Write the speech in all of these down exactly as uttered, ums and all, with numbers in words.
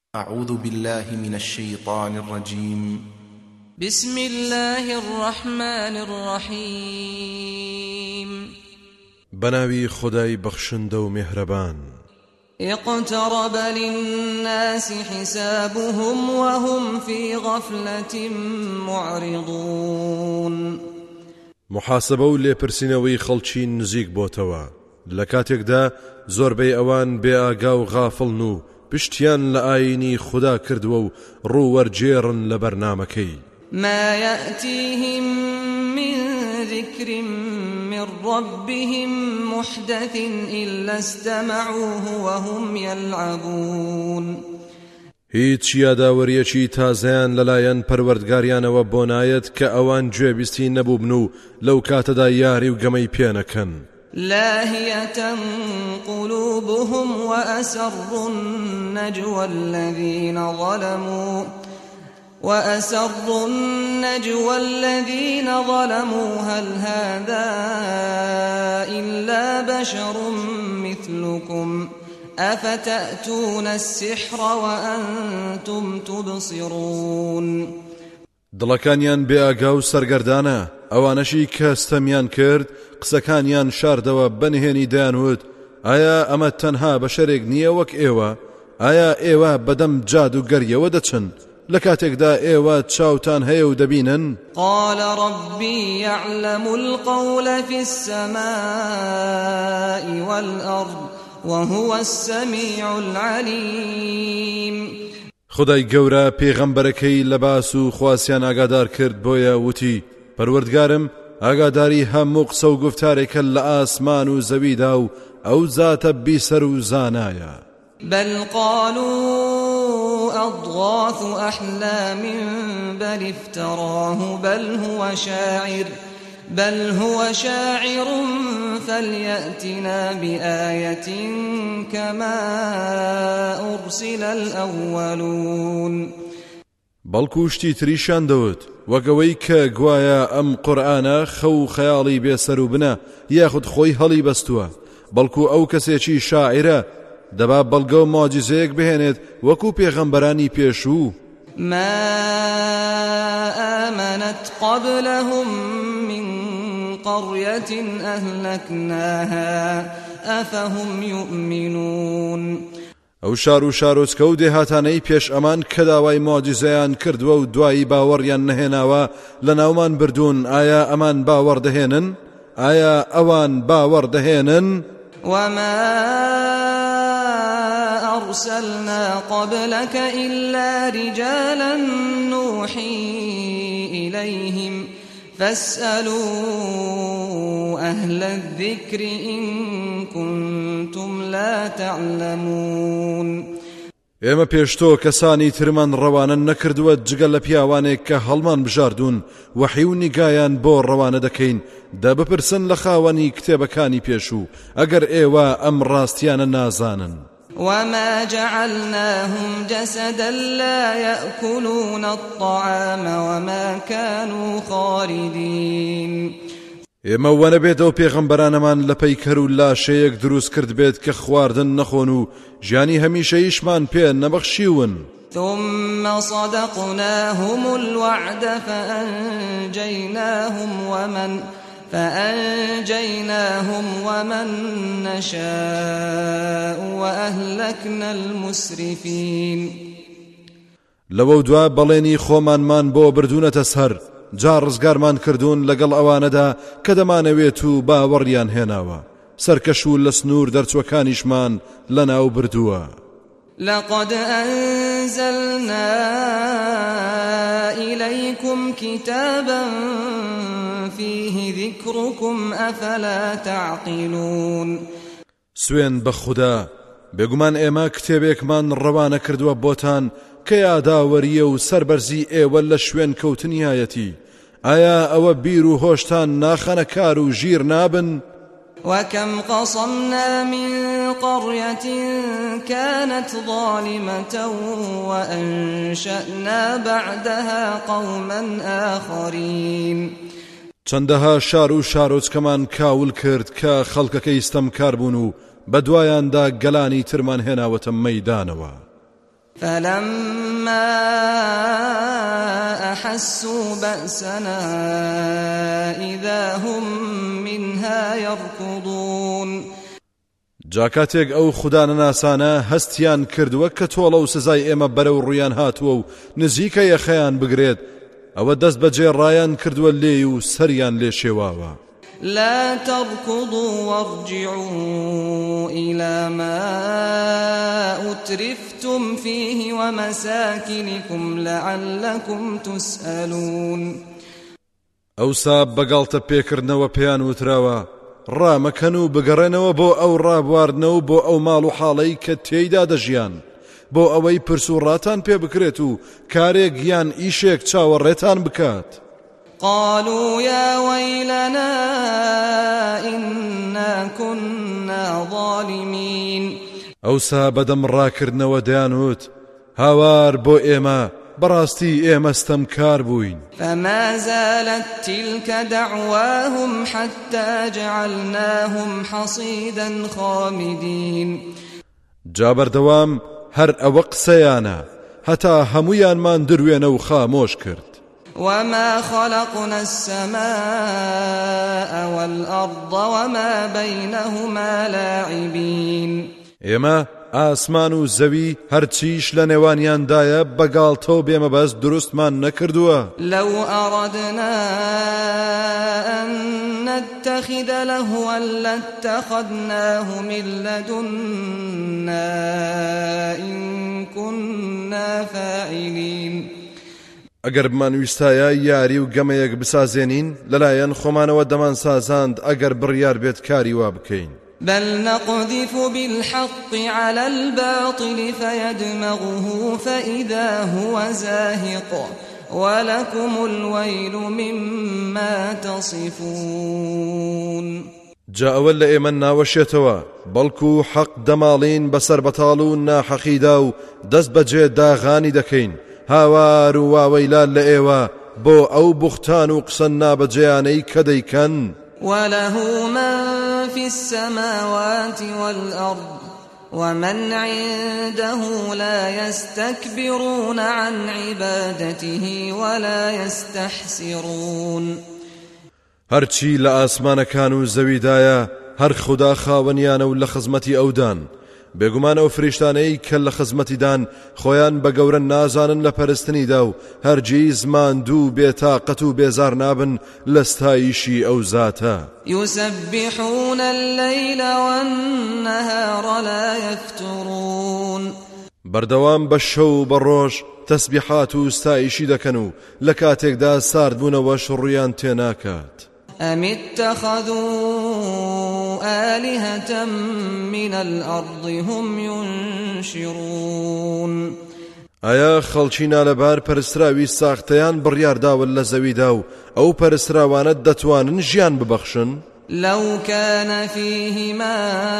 أعوذ بالله من الشيطان الرجيم. بسم الله الرحمن الرحيم. بناوي خداي بخشند ومهربان. اقترب للناس حسابهم وهم في غفلة معرضون. محاسبة و لێپرسینەوەی خەڵکی نزیک بۆتەوە لە کاتێکدا زۆربەی ئەوان بێئاگا و غافڵن و پشتیان لە ئاینی خدا کردووە و ڕوووەرجێڕن لە بەرنامەکەی. ما يأتيهم من ذكر من ربهم محدث إلا استمعوه وهم يلعبون. هیچ یاداوەریەکی تازەیان لەلایەن پەروەردگاریانەوە بۆ نایەت کە ئەوان گوێبیستی نەبووبن و لەو کاتەدا یاری و گەمەی پێنەکەن. لاهية قلوبهم وأسروا النجوى الذين ظلموا وأسروا النجوى الذين ظلموا هل هذا إلا بشر مثلكم أفتأتون السحر وأنتم تبصرون. دڵەکانیان بێئاگا و سەرگەردانە ئەوانەشی کە ستەمیان کرد قسەکانیان شاردەوە بەنهێنی دەیانوت ئایا ئەمە تەنها بەشەرێک نییە وەک ئێوە؟ ئایا ئێوە بەدەم جاد و گەریەوە دەچن لە کاتێکدا ئێوە چاوتان هەیە و دەبینن؟ قال ربي يعلم القول في السماء والأرض وهو السميع العليم. خدای گەورە پێغەمبەرەکەی لە باس و خواسیان ئاگادار کرد بۆیە وتی پەروەردگارم ئاگاداری هەموو قسە و گفتارێکە لە ئاسمان و زەویدا و ئەو زاتە بیسەر و زانایە. بل قالوا أضغاث أحلام بل افتراه بل هو شاعر بل هو شاعر فليأتنا بآية كما أرسل الأولون. بەڵکو شتی تریشان دەوت وەگەوەی کە گوایە ئەم قورئانە خەو خەیاڵی بێسەر و بنە یاخود خۆی هەڵی بەستووە بەڵکو ئەو کەسێکی شاعرە دەبا بەڵگە و مۆجیزەیەک بهێنێت وەکو پێغەمبەرانی پێشوو. ما آمنت قبلهم من قرية أهلكناها أفهم يؤمنون. ئەو شار و شارۆچکە و دێهاتانەی پێش ئەمان کە داوای مۆجیزەیان کردووە و دوایی باوەڕیان نەهێناوە لە ناومان بردوون ئایا ئەمان باوەڕ دەهێنن؟ ئایا ئەوان باوەڕ دەهێنن؟ وما أرسلنا قبلك إلا رجالا نوحي إليهم فاسألوا أهل الذكر إن كنتم لا تعلمون. ئێمە پێشتۆ کەسانی ترمان ڕەوانە نەکردووە جگەل لە پیاوانێک کە هەڵمان بژاردوون وەحی و نیگایان بۆ ڕەوانە دەکەین دا بپرسن لە خاوەنی کتێبەکانی پێشوو ئەگەر ئێوە ئەم ڕاستیانە نازانن. وما جعلناهم جسدا لا يأكلون الطعام وما كانوا خالدين. ئێمە وەنە بێتەوە پێغەمبەرانەمان لە پەیکەر و لاشەیەک دروست کرد بێت کە خواردن نەخۆن و ژیانی هەمیشەییشمان پێ نەبەخشیون. ثم صدقناهم الوعد فأنجيناهم ومن فأنجيناهم ومن نشاء وأهلكنا المسرفين. لەوە دوا بەڵێنی خۆمانمان بۆ بردوونەتە سەر جا ڕزگارمان کردوون لەگەڵ ئەوانەدا کە دەمانەوێت و باوەڕیان هێناوە سەرکەش و لە سنوور دەرچوەکانیشمان لەناو بردووە. لقد أنزلنا إليكم كتابا فيه ذكركم أفلا تعقلون. سوێن بە خوددا بێگومان ئێمە کتێبێکمان ڕەوانە کردووە بۆتان کە یاداوەریە و سەربەرزی ئێوە لە شوێن کەوتنیایەتی ئایا ئەوە بیر و هۆشتان ناخەنە کار و ژیر نابن؟ وكم قصمنا من قرية كانت ظالمة وأنشأنا بعدها قوما آخرين. چەندەها شار و شارۆچکەمان کاول کرد کە خەڵکەکەی ستەمکار بوون و بەدوایاندا گەلانی ترمان هێناوەتە مەیدانەوە. فلما أحسوا بأسنا إذا هم منها يركضون جاکاتێک ئەو خوددانە ناسانە هەستیان کردووە کە تۆڵە و سزای ئێمە بەرەو ڕویان هاتووە و نزیکە یەخەیان بگرێت ئەوە دەست بەجێ ڕایان کردووە لێی و سەریان لێ شێواوە. لا تركضوا وارجعوا إلى ما أترفتم فيه ومساكنكم لعلكم تسألون. ئەوسا بەگاڵتە پێکردنەوە پێیان وتراوە ڕامەکەن و بگەڕێنەوە بۆ ئەو ڕابواردنەوە بۆ ئەو ماڵ و حاڵەی کە تێیدا دەژیان بۆ ئەوەی پرس و ڕاتان پێ بکرێت و کارێک یان ئیشێک چاوەڕێتان بکات. قالوا يا ويلنا إنا كنا ظالمين. ئەوسا بەدەم ڕاکردنەوە دەیانوت هاوار بۆ ئێمە بەڕاستی ئێمە ستەمکار بووین. فما زالت تلك دعواهم حتى جعلناهم حصيدا خامدين. جا بەردەوام هەر ئەوە قسەیانە هەتا هەموویانمان دروێنە و خامۆش کرد. وما خلقنا السماء والأرض وما بينهما لاعبين. ئێمە ئاسمان و زەوی هەرچیش لە نێوانیاندایە بەگاڵتەوە بێمەبەست دروستمان نەکردووە. لو أردنا أن نتخذ لهوا لاتخذناه من لدنا إن كنا فاعلين. ئەگەر بمانویستایە یاری و گەمەیەک بسازێنین لەلایەن خۆمانەوە دەمان سازاند ئەگەر بڕیار بێت کاری وا بکەین. بل نقذف بالحق على الباطل فيدمغه فإذا هو زاهق ولكم الويل مما تصفون. جا ئەوە لە ئێمە ناوەشێتەوە بەڵکو حەق دەماڵین بەسەر بەتاڵ و ناحەقیدا و دەست بەجێ داغانی دەکەین. هاوار و واوەیلان لە ئێوە بۆ ئەو بوختان و قسە نابەجێیانەی کە دەیکەن. وله من في السماوات والأرض ومن عنده لا يستكبرون عن عبادته ولا يستحسرون. هەرچی لە ئاسمانەکان و زەویدایە هەر خوددا خاوەنیانە و لە خزمەتی ئەودان بێگومان ئەو فریشتانەی کە لە خزمەتیدان خۆیان بە گەورە نازانن لە پەرستنیدا و هەرگیز ماندوو بێتاقەت و بێزار نابن لە ستایشی ئەو زاتە. يسبحون الليل والنهار لا يفترون. بەردەوام بە شەو بە ڕۆژ تەسبیحات و ستایشی دەکەن و لە کاتێکدا ساردبوونەوەش ڕوویان تێناکات. أم اتخذوا آلهة من الأرض هم ينشرون. ئایا خەڵکینا لەبار پەرستراوی ساختەیان بڕیارداون لە زەویدا و ئەو پەرستراوانە دەتوانن ژیان ببەخشن؟ لو كان فيهما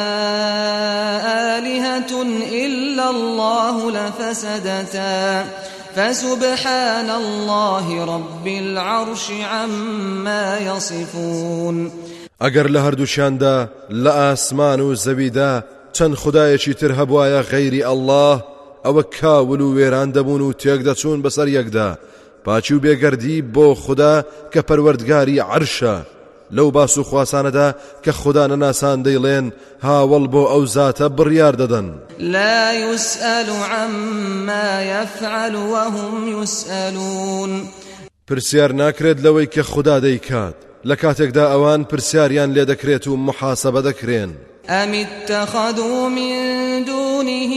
آلهة إلا الله لفسدتا فسبحان الله رب العرش عما يصفون. ئەگەر لە هەردووشیاندا لە ئاسمان و زەویدا چەند خودایەکی تر هەبوایە غەیری ئەڵڵاه ئەوە کاول و وێران دەبوون و تێک دەچوون بەسەر یەکدا پاچی و بێگەردی بۆ خوددا کە پەروەردگاری عەرشە. لەو باس و خواسانەدا کە خوددا نەناسان دەیڵێن هاوڵ بۆ ئەو زاتە بڕیار دەدەن. لا يسأل عما يفعل وهم يسألون. پرسیار ناکرێت لەوەی کە خوددا دەیکات لە کاتێکدا ئەوان پرسیاریان لێ دەکرێت و محاسبە دەکرێن. أم اتخذوا من دونه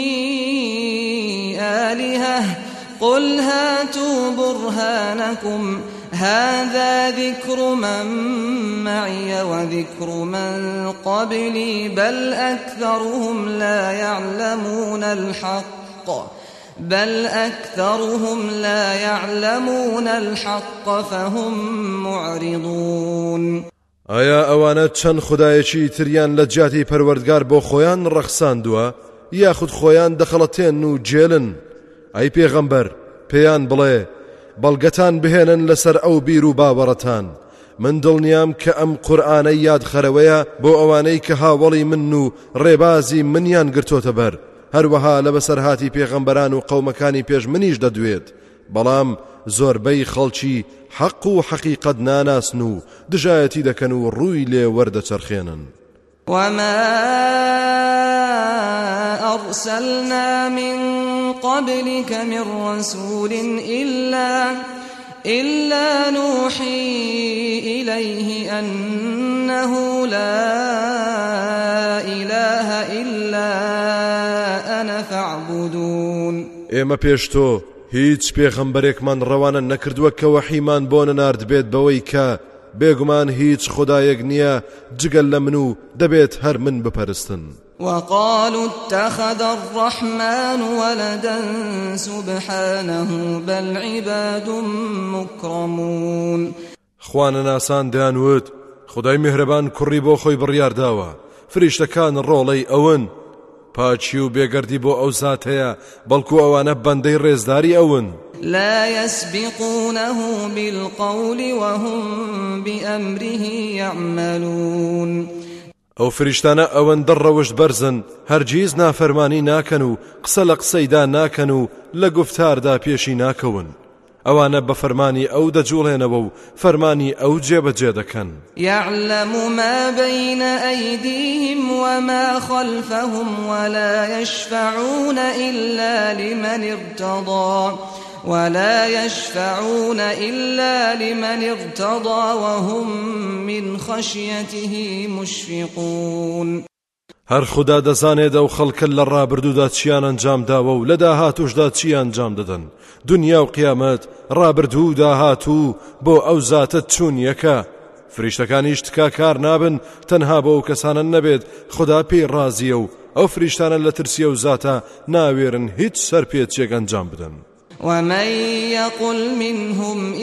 آلهة قل هاتوا برهانكم هذا ذكر من معي وذكر من قبلي بل أكثرهم لا يعلمون الحق بل أكثرهم لا يعلمون الحق فهم معرضون. ئایا ئەوانە چەند خودایەکی تریان لە جیاتی پەروەردگار بۆ خۆیان ڕەخساندووە یاخود خۆیان دەخەڵەتێن و جێلن؟ ئەی پێغەمبەر پێیان بڵێ بەڵگەتان بهێنن لەسەر ئەو بیر و باوەڕەتان. من دڵنیام کە ئەم قورئانەی یادخەرەوەیە بۆ ئەوانەی کە هاوڵی من و ڕێبازی منیان گرتۆتە بەر هەروەها لە بەسەرهاتی پێغەمبەران و قەومەکانی پێش منیش دەدوێت بەڵام زۆربەی خەڵکی حەق و حەقیقەت ناناسن و دژایەتی دەکەن و ڕووی لێ وەردەچەرخێنن. وما أرسلنا من قبلك من رسول إلا إلا نوحي إليه أنه لا إله إلا أنا فاعبدون. ئێمە پێش تۆ هیچ پێغەمبەرێکمان ڕەوانە نەکردووە کە وەحیمان بۆ نەنارد بێت بەوەی کە بێگومان هیچ خدایەک نییە جگەل لە من و دەبێت هەر من بپەرستن. وقالوا اتخذ الرحمن ولدا سبحانه بل عباد مكرمون. خوانە ناسان دەیانوت خدای میهرەبان کوڕی بۆ خۆی بڕیارداوە، فریشتەکان ڕۆڵەی ئەون، پاچی و بێگەردی بۆ ئەو زات هەیە بەڵکو ئەوانە بەندەی ڕێزداری ئەون. لا يسبقونه بالقول وهم بأمره يعملون. ئەو فریشتانە ئەوەن دەڕەوشت بەرزن هەرگیز نافەرمانی ناکەن و قسە لە قسەیدا ناکەن و لە گفتاردا پێشی ناکەون. ئەوانە بە فەرمانی ئەو دەجوڵێنەوە و فەرمانی ئەو جێبەجێ دەکەن. يعلم ما بين أيديهم وما خلفهم ولا يشفعون إلا لمن ارتضى ولا يشفعون إلا لمن ارتضى وهم من خشيته مشفقون. هەر خوددا دەزانێت ئەو خەڵکە لە ڕابردوودا چیان ئەنجام داوە و لە داهاتوشدا چی ئەنجام دەدەن. دنیا و قیامەت ڕابردوو و داهاتوو بۆ ئەو زاتە چوون یەکە. فریشتەکانیش تکا کار نابن تەنها بۆ ئەو کەسانە نەبێت خوددا پێی ڕازیە و ئەو فریشتانە لە ترسیە و زاتە ناوێرن هیچ سەرپێچێک ئەنجام بدەن. ومن يقل منهم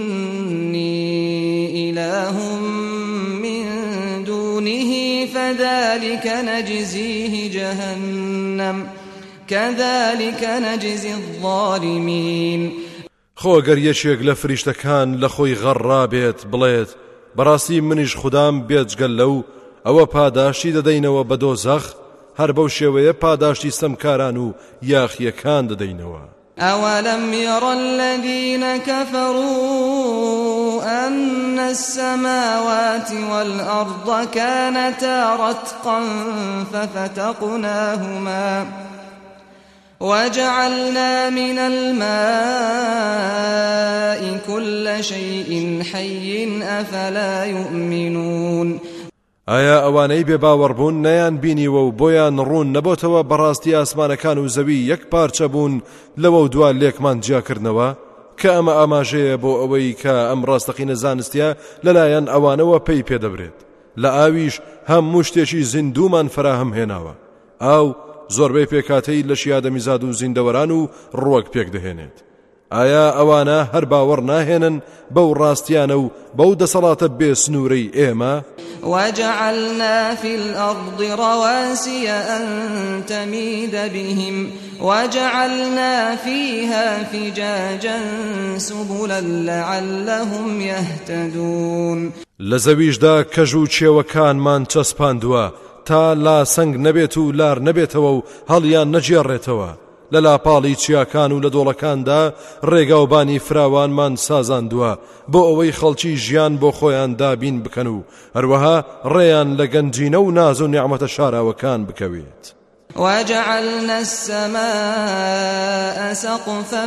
إني إله من دونه فذلك نجزيه جهنم كذلك نجزي الظالمين. خۆ گەر یەکێک لە فریشتەکان لە خۆی غەڕا بێت بڵێت بەڕاستی منیش خوددام بێجگەل لەو ئەوە پاداشتی دەدەینەوە بە دۆزەخ، هەر بەو شێوەیە پاداشتی سەمکاران و یاخیەکان دەدەینەوە. أولم ير الذين كفروا أن السماوات والأرض كانتا رتقا ففتقناهما وجعلنا من الماء كل شيء حي أفلا يؤمنون. ئایا ئەوانەی بێ باوەڕبوون نەیان بینیوە و بۆیان ڕوون نەبۆتەوە بەڕاستی ئاسمانەکان و زەوی یەک پارچە بوون لەوە و دوا لێکمان جیاکردنەوە کە ئەمە ئاماژەیە بۆ ئەوەی کە ئەم ڕاستەقینە زانستیە لەلایەن ئەوانەوە پێی پێدەبرێت. لە ئاویش هەموو شتێکی زیندومان فراهم هێناوە. ئاو زۆربەی پێکاتەی لە شیادەمیزاد و زیندەوەران و ڕوەک پێک دەهێنێت. ئایا ئەوانە هەر باوەڕ ناهێنن بەو ڕاستیانە و بەو دەسەڵاتە بێ سنوورەی ئێمە؟ وجعلنا في الأرض رواسي أن تميد بهم وجعلنا فيها فجاجا سبلا لعلهم يهتدون. لزویشدا کەژوو چێوەکانمان چەسپاندووە تا لا سنگ نەبێت و لار نەبێتەوە و هەڵیان نەجێڕێتەوە. لە لاپاڵی چیاکان و لە دۆڵەکاندا ڕێگاوبانی فراوانمان سازاندووە بۆ ئەوەی خەڵکی ژیان بۆ خۆیان دابین بکەن و هەروەها ڕێیان لە گەنجینە و ناز و نیعمەتە شاراوەکان بکەوێت. وجعلنا السماء سقفا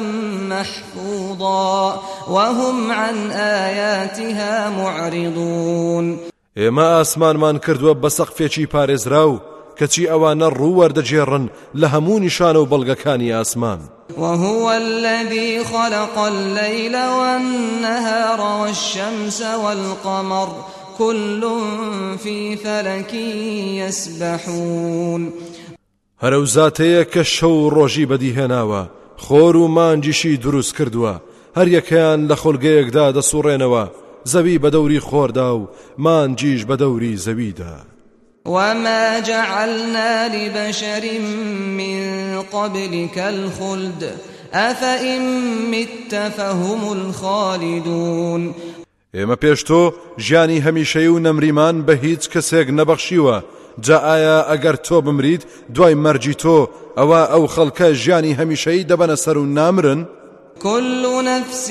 محفوظا وهم عن آياتها معرضون. ئێمە ئاسمانمان کردووە بە سەقفێکی پارێزراو کەچی ئەوانە ڕوووەردەجێڕن لە هەموو نیشانە و بەڵگەکانی ئاسمان. وهو الذي خلق الليل والنهار والشمس والقمر كل في فلك يسبحون. هەرەو زاتەیە کە شەو ڕۆژی بەدیهێناوە خۆر و مانجیشی دروست کردووە هەر یەکەیان لە خۆلگەیەکدا دەسوڕێنەوە زەوی بە دەوری خۆردا و مانجیش بە دەوری زەویدا. وما جعلنا لبشر من قبلك الخلد أفإن مت فهم الخالدون. ئێمە پێش تۆ ژیانی هەمیشەی و نەمریمان بە هیچ کەسێک نەبەخشیوە جا ئایا ئەگەر تۆ بمریت دوای مەرجی تۆ ئەوە ئەو خەڵکە ژیانی هەمیشەیی دەبەنە سەر و نامرن؟ كل نفس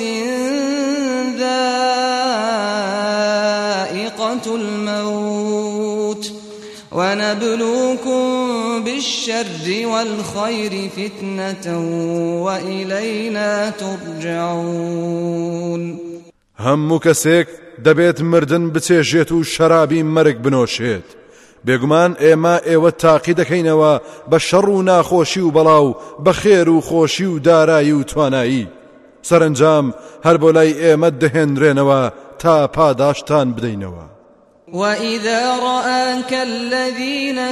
ذائقة الموت ونبلوكم بالشر والخير فتنة وإلينا ترجعون. هەموو کەسێک دەبێت مردن بچێژێت و شەرابی مەرگ بنۆشێت. بێگومان ئێمە ئێوە تاقی دەکەینەوە بە شەڕ و ناخۆشی و بەڵاو بە خێر و خۆشی و دارایی و توانایی. سەرنجام هەر بۆ لای ئێمە دەهێنرێنەوە تا پاداشتان بدەینەوە. وإذا رآك الذين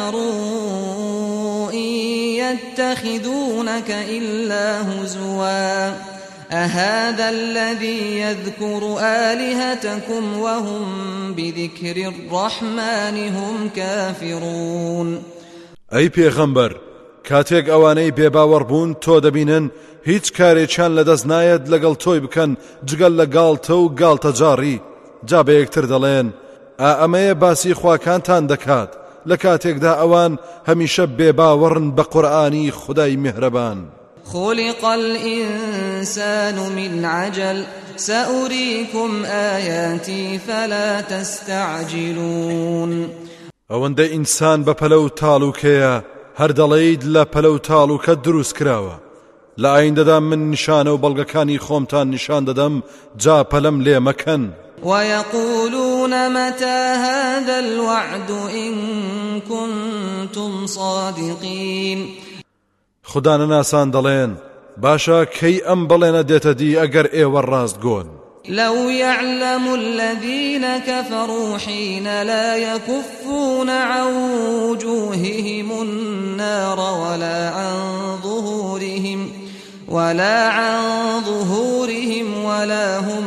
كفروا إن يتخذونك إلا هزوا أهذا الذي يذكر آلهتكم وهم بذكر الرحمن هم كافرون. أي پێغەمبەر کاتێک ئەوانەی بێباوەڕبوون تۆ دەبینن هیچ کارێکیان لەدەست نایەت لەگەڵ تۆی بکەن جگەل لە گاڵتە و گاڵتە جاڕی. جا بە یەکتر دەڵێن ئا ئەمەیە باسی خواکانتان دەکات لە کاتێکدا ئەوان هەمیشە بێباوەڕن بە قورئانی خودای میهرەبان. خلق الإنسان من عجل سأريكم آياتي فلا تستعجلون. ئەوەندە ئینسان بە پەلە و تاڵوکەیە هەر دەڵێیت لە پەلە و تاڵوکە دروست کراوە. لە ئایندەدا من نیشانە و بەڵگەکانی خۆمتان نیشان دەدەم جا پەلەم لێ مەکەن. ويقولون متى هذا الوعد إن كنتم صادقين. خدا نەناسان دەڵێن باشە کەی ئەم بەڵێنە دێتە دی ئەگەر ئێوە ڕاست گۆن. لو يعلم الذين كفروا حين لا يكفون عن وجوههم النار ولا عن ظهورهم ولا عن ظهورهم ولا هم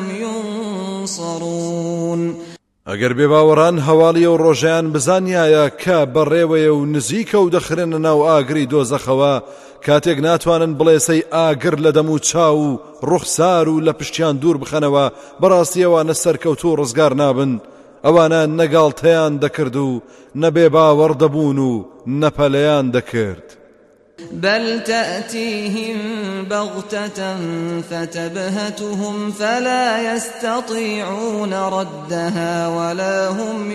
ينصرون. ئەگەر بێباوەڕان هەواڵی و ڕۆژیان بزانیایە کە بەڕێوەیە و نزیکە و دەخرێنە ناو ئاگری دۆزەخەوە کاتێک ناتوانن بڵێسەی ئاگر لە دەم و چاو و ڕوخسار و لە پشتیان دوور بخەنەوە بەڕاستیەوە نەسەرکەوت و ڕزگار نابن ئەوانە نەگاڵتەیان دەکرد و نەبێ باوەڕ دەبوون و نەپەلەیان دەکرد. بل تأتيهم بغتة فتبهتهم فلا يستطيعون ردها ولا هم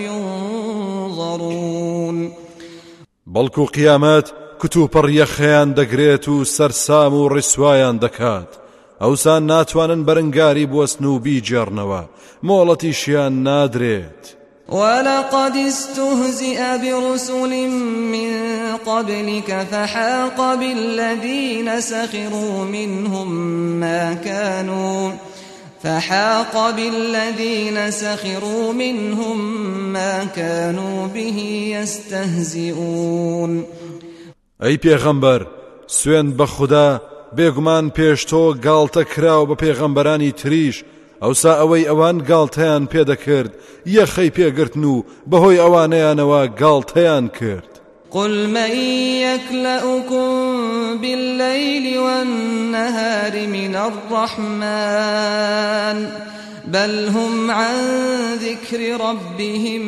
ينظرون. بەڵکو قیامەت کتوپەڕیەخەیان دەگرێت و سەرسام و ڕیسوایان دەکات ئەوسان ناتوانن بەرەنگاری بوەستن و بیجێڕنەوە مۆڵەتیشیان نادرێت. ولقد استهزئ برسل من قبلك فحاق بالذين سخروا منهم ما كانوا فحاق بالذين سخروا منهم ما كانوا به يستهزئون. ئەی پێغەمبەر سوێن بە خوددا بێگومان پێش تۆ گاڵتە کراو بە پێغەمبەرانی تریش ئەوسا ئەوەی ئەوان گاڵتەیان پێدەکرد یەخەی پێگرتن و بەهۆی ئەوانەیانەوە گاڵتەیان کرد. قل من يكلأكم بالليل والنهار من الرحمن بل هم عن ذكر ربهم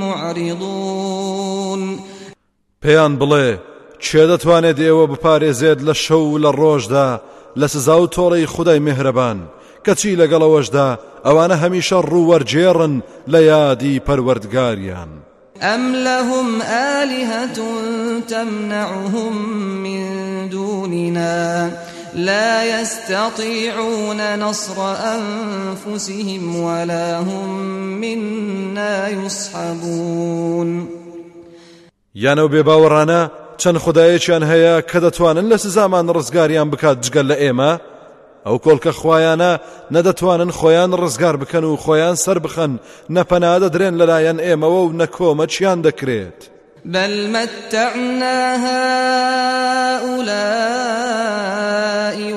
معرضون. پێیان بڵێ چێ دەتوانێت ئێوە بپارێزێت لە شەو و لە ڕۆژدا لە سزا و تۆڵەی خودای میهرەبان کەچی لەگەڵەوەشدا ئەوانە هەمیشە ڕوووەرجێڕن لە یادی پەروەردگاریان. أم لهم آلهة تمنعهم من دوننا لا يستطيعون نصر أنفسهم ولا هم منا يصحبون. یانەو بێباوەڕانە چەند خودایەکیان هەیە کە دەتوانن لە سزامان ڕزگاریان بکات جگەل لە ئێمە؟ ئەو کۆڵکە خوایانە نەدەتوانن خۆیان ڕزگار بکەن و خۆیان سەر بخەن نەپەنا دەدرێن لەلایەن ئێمەوە و نەکۆمەچیان دەکرێت. بل متعنا هؤلاء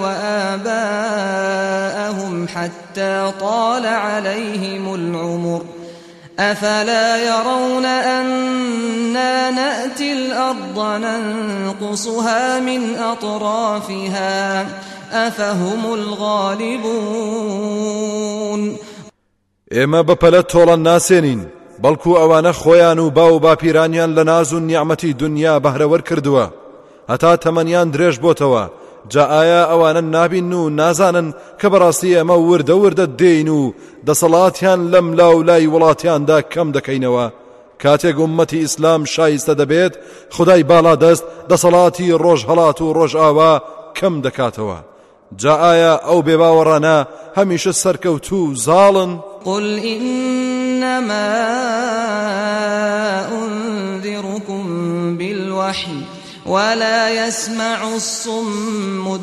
وآباءهم حتى طال عليهم العمر أفلا يرون أنا نأتي الأرض ننقصها من أطرافها أفهم الغالبون. ئێمە بەپەلە تۆڵە ناسێنین بەڵکو ئەوانە خۆیان و باو باپیرانیان لە ناز و نیعمەتی دنیا بەهرەوەر کردووە هەتا تەمەنیان درێژ بۆتەوە. جا ئایا ئەوانە نابین و نازانن کە بەڕاستی ئێمە وردە وردە دێین و دەسەڵاتیان لەم لاو لای وڵاتیاندا کەم دەکەینەوە؟ کاتێک ئومەتی ئیسلام شایستە دەبێت خودای بالا دەست دەسەڵاتی ڕۆژهەڵات و ڕۆژئاوا کەم دەکاتەوە. جا ئایا ئەو بێباوەڕانە هەمیشە سەرکەوتوو و زاڵن؟ قل إنما أنذركم بالوحي ولا يسمع الصم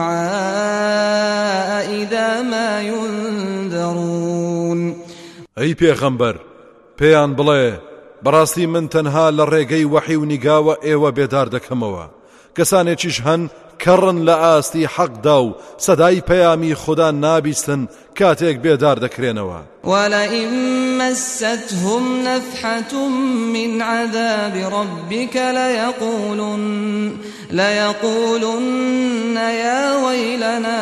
الدعاء إذا ما ينذرون. أي پێغەمبەر پێیان بڵێ بەڕاستی من تەنها لە ڕێگەی وەحی و نیگاوە ئێوە بێدار دەکەمەوە. کەسانێکیش هەن کەڕن لە ئاستی حەقدا و سەدای پەیامی خوددا نابیستن کاتێک بێدار دەکرێنەوە. وَلَئِن مَّسَّتْهُمْ نَفْحَةٌ مِّنْ عَذَابِ رَبِّكَ لَيَقُولُنَّ لَيَقُولُنَّ يَا وَيْلَنَا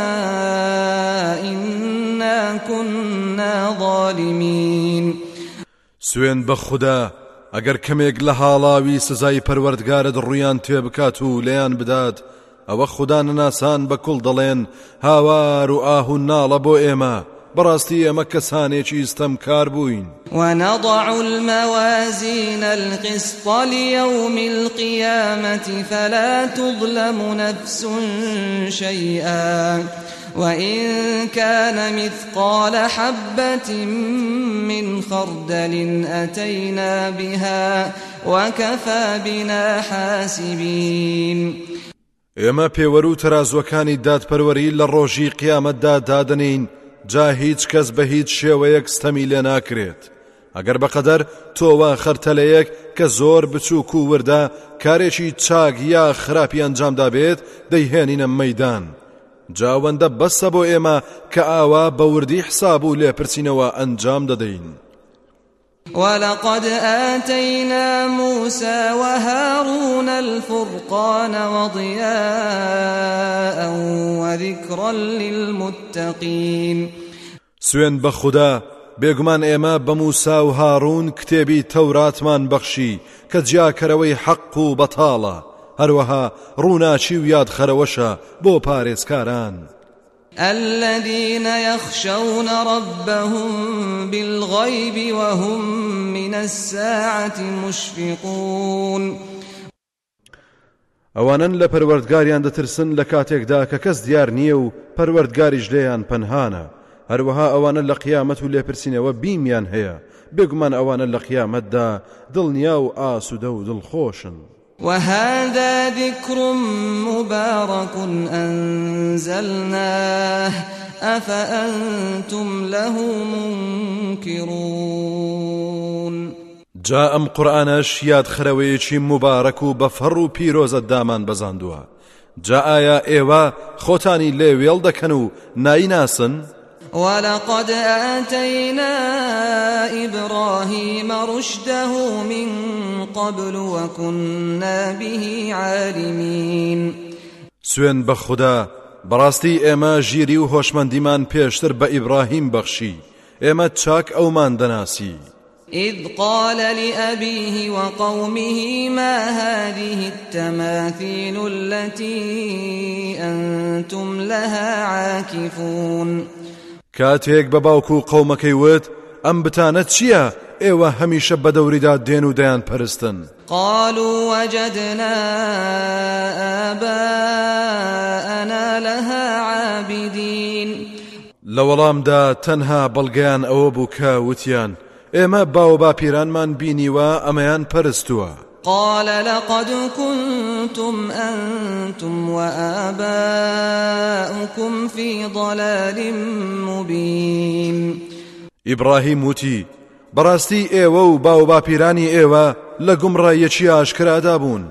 إِنَّا كُنَّا ظَالِمِينَ. سوێن بە خوددا ئەگەر کەمێک لە حاڵاوی سزای پەروەردگارت ڕوویان تێ بکات و لێیان بدات ئەوە خوددا نەناسان بەکوڵ دەڵێن هاوار و ئاه و ناڵە بۆ ئێمە بەڕاستی ئێمە کەسانێکی ئستەمکار بووین. ونضع الموازين القسط ليوم القيامة فلا تظلم نفس شيئا وإن كان مثقال حبة من خردل أتينا بها وكفى بنا حاسبين. ئێمە پێوەرە و تەرازوەکانی دادپەروەری لە ڕۆژی قیامەتدا دادەنین جا هیچ کەس بە هیچ شێوەیەک ستەمی لێ ناکرێت ئەگەر بەقەدەر تۆوە خەرتەلەیەک کە زۆر بچووک و وردا کارێکی چاک یا خراپی ئەنجامدا بێت دەیهێنینە مەیدان. جاوەندە بەسە بۆ ئێمە کە ئاوا بە وردی حساب و لێپرسینەوە ئەنجام دەدەین. ولقد آتينا موسى وهارون الفرقان وضياء وذكرا للمتقين. سوێن بە خوددا بێگومان ئێمە بە موسا و هارون کتێبی تەوراتمان بەخشی کە جیاکەرەوەی حەق و بەتاڵە هەروەها ڕووناچی و یادخەرەوەشە بۆ پارێزکاران. الذين يخشون ربهم بالغيب وهم من الساعة مشفقون. ئەوانن لە پەروەردگاریان دەترسن لە کاتێکدا کە کەس دیار نییە و پەروەردگاریش لێیان پەنهانە. هەروەها ئەوانە لە قیامەت و لێپرسینەوە بیمیان هەیە بێگومان ئەوانە لە قیامەتدا دڵنیا و ئاسوودە و دڵخۆشن. وهذا ذكر مبارك أنزلناه أفأنتم له منكرون. جا ئەم قورئانەش یادخەرەوەیەکی مبارەک و بە فەڕ و پیرۆزە دامان بەزاندووە. جا ئایا ئێوە خۆتانی لێ وێڵ دەکەن و نایناسن؟ ولقد آتينا إبراهيم رشده من قبل وكنا به عالمين. سوێن بە خوددا بەڕاستی ئێمە ژیری و هۆشمەندیمان پێشتر بە ئیبراهیم بەخشی ئێمە چاک ئەومان دەناسی. إذ قال لأبيه وقومه ما هذه التماثيل التي أنتم لها عاكفون. کاتێک بە باوکو و قەومەکەی وت ئەم بتانە چییە ئێوە هەمیشە بە دەوریدا دێن و دەیان پەرستن؟ قالوا وجدنا آباءنا لها عابدين. لە وەڵامدا تەنها بەڵگەیان ئەوە بوو کە وتیان ئێمە باو باپیرانمان بینیوە ئەمەیان پەرستووە. قال لقد كنتم أنتم وآباؤكم في ضلال مبين. إبراهيم وتي بەڕاستی ئێوە و باو باپیرانی ئێوە لە گومڕایەکی ئاشکرادا بوون.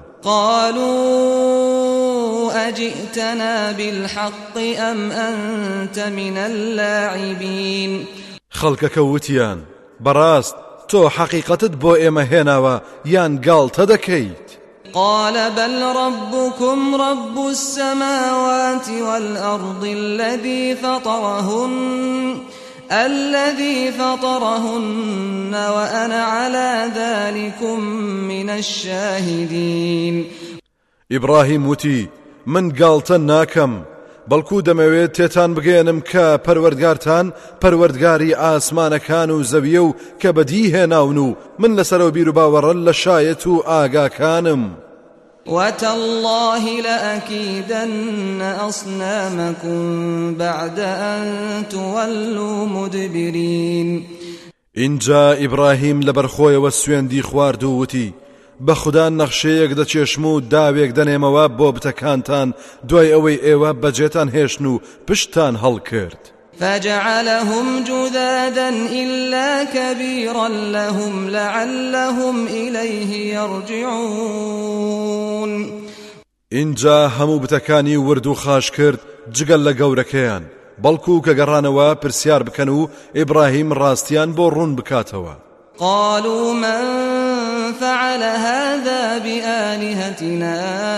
قالوا أجئتنا بالحق أم أنت من اللاعبين. خەڵکەکە وتیان بەڕاست تۆ حەقیقەتت بۆ ئێمە هێناوە یان گاڵتە دەکەیت؟ قال بل ربكم رب السماوات والأرض الذي فطرهن الذي فطرهن وأنا على ذلكم من الشاهدين. إبراهيم وتي من قالتن ناكم بەڵکو دەمەوێت تێتان بگێنم کە پەروەردگارتان پەروەردگاری ئاسمانەکان و زەویە و کە بەدی هێناون و من لەسەرەوە بیر و باوەڕە لە شایەت و ئاگاکانم. وتالله لأكيدن أصنامكم بعد أن تولوا مدبرين. اینجا ئیبراهیم لەبەرخۆیەوە سوێندی خوارد و وتی بەخدا نەخشەیەک دەچێشم و داوێک دەنێمەوە بۆ بتەکانتان دوای ئەوەی ئێوە بەجێتان هێشن و پشتان هەڵکرد. فجعلهم جذاذا إلا كبيرا لهم لعلهم إليه يرجعون. اینجا هەموو بتەکانی ورد و خاش کرد جگەل لە گەورەکەیان بەڵکو کە گەڕانەوە پرسیار بکەن و ئیبراهیم ڕاستیان بۆ ڕوون بکاتەوە. قالوا من فعل هذا بآلهتنا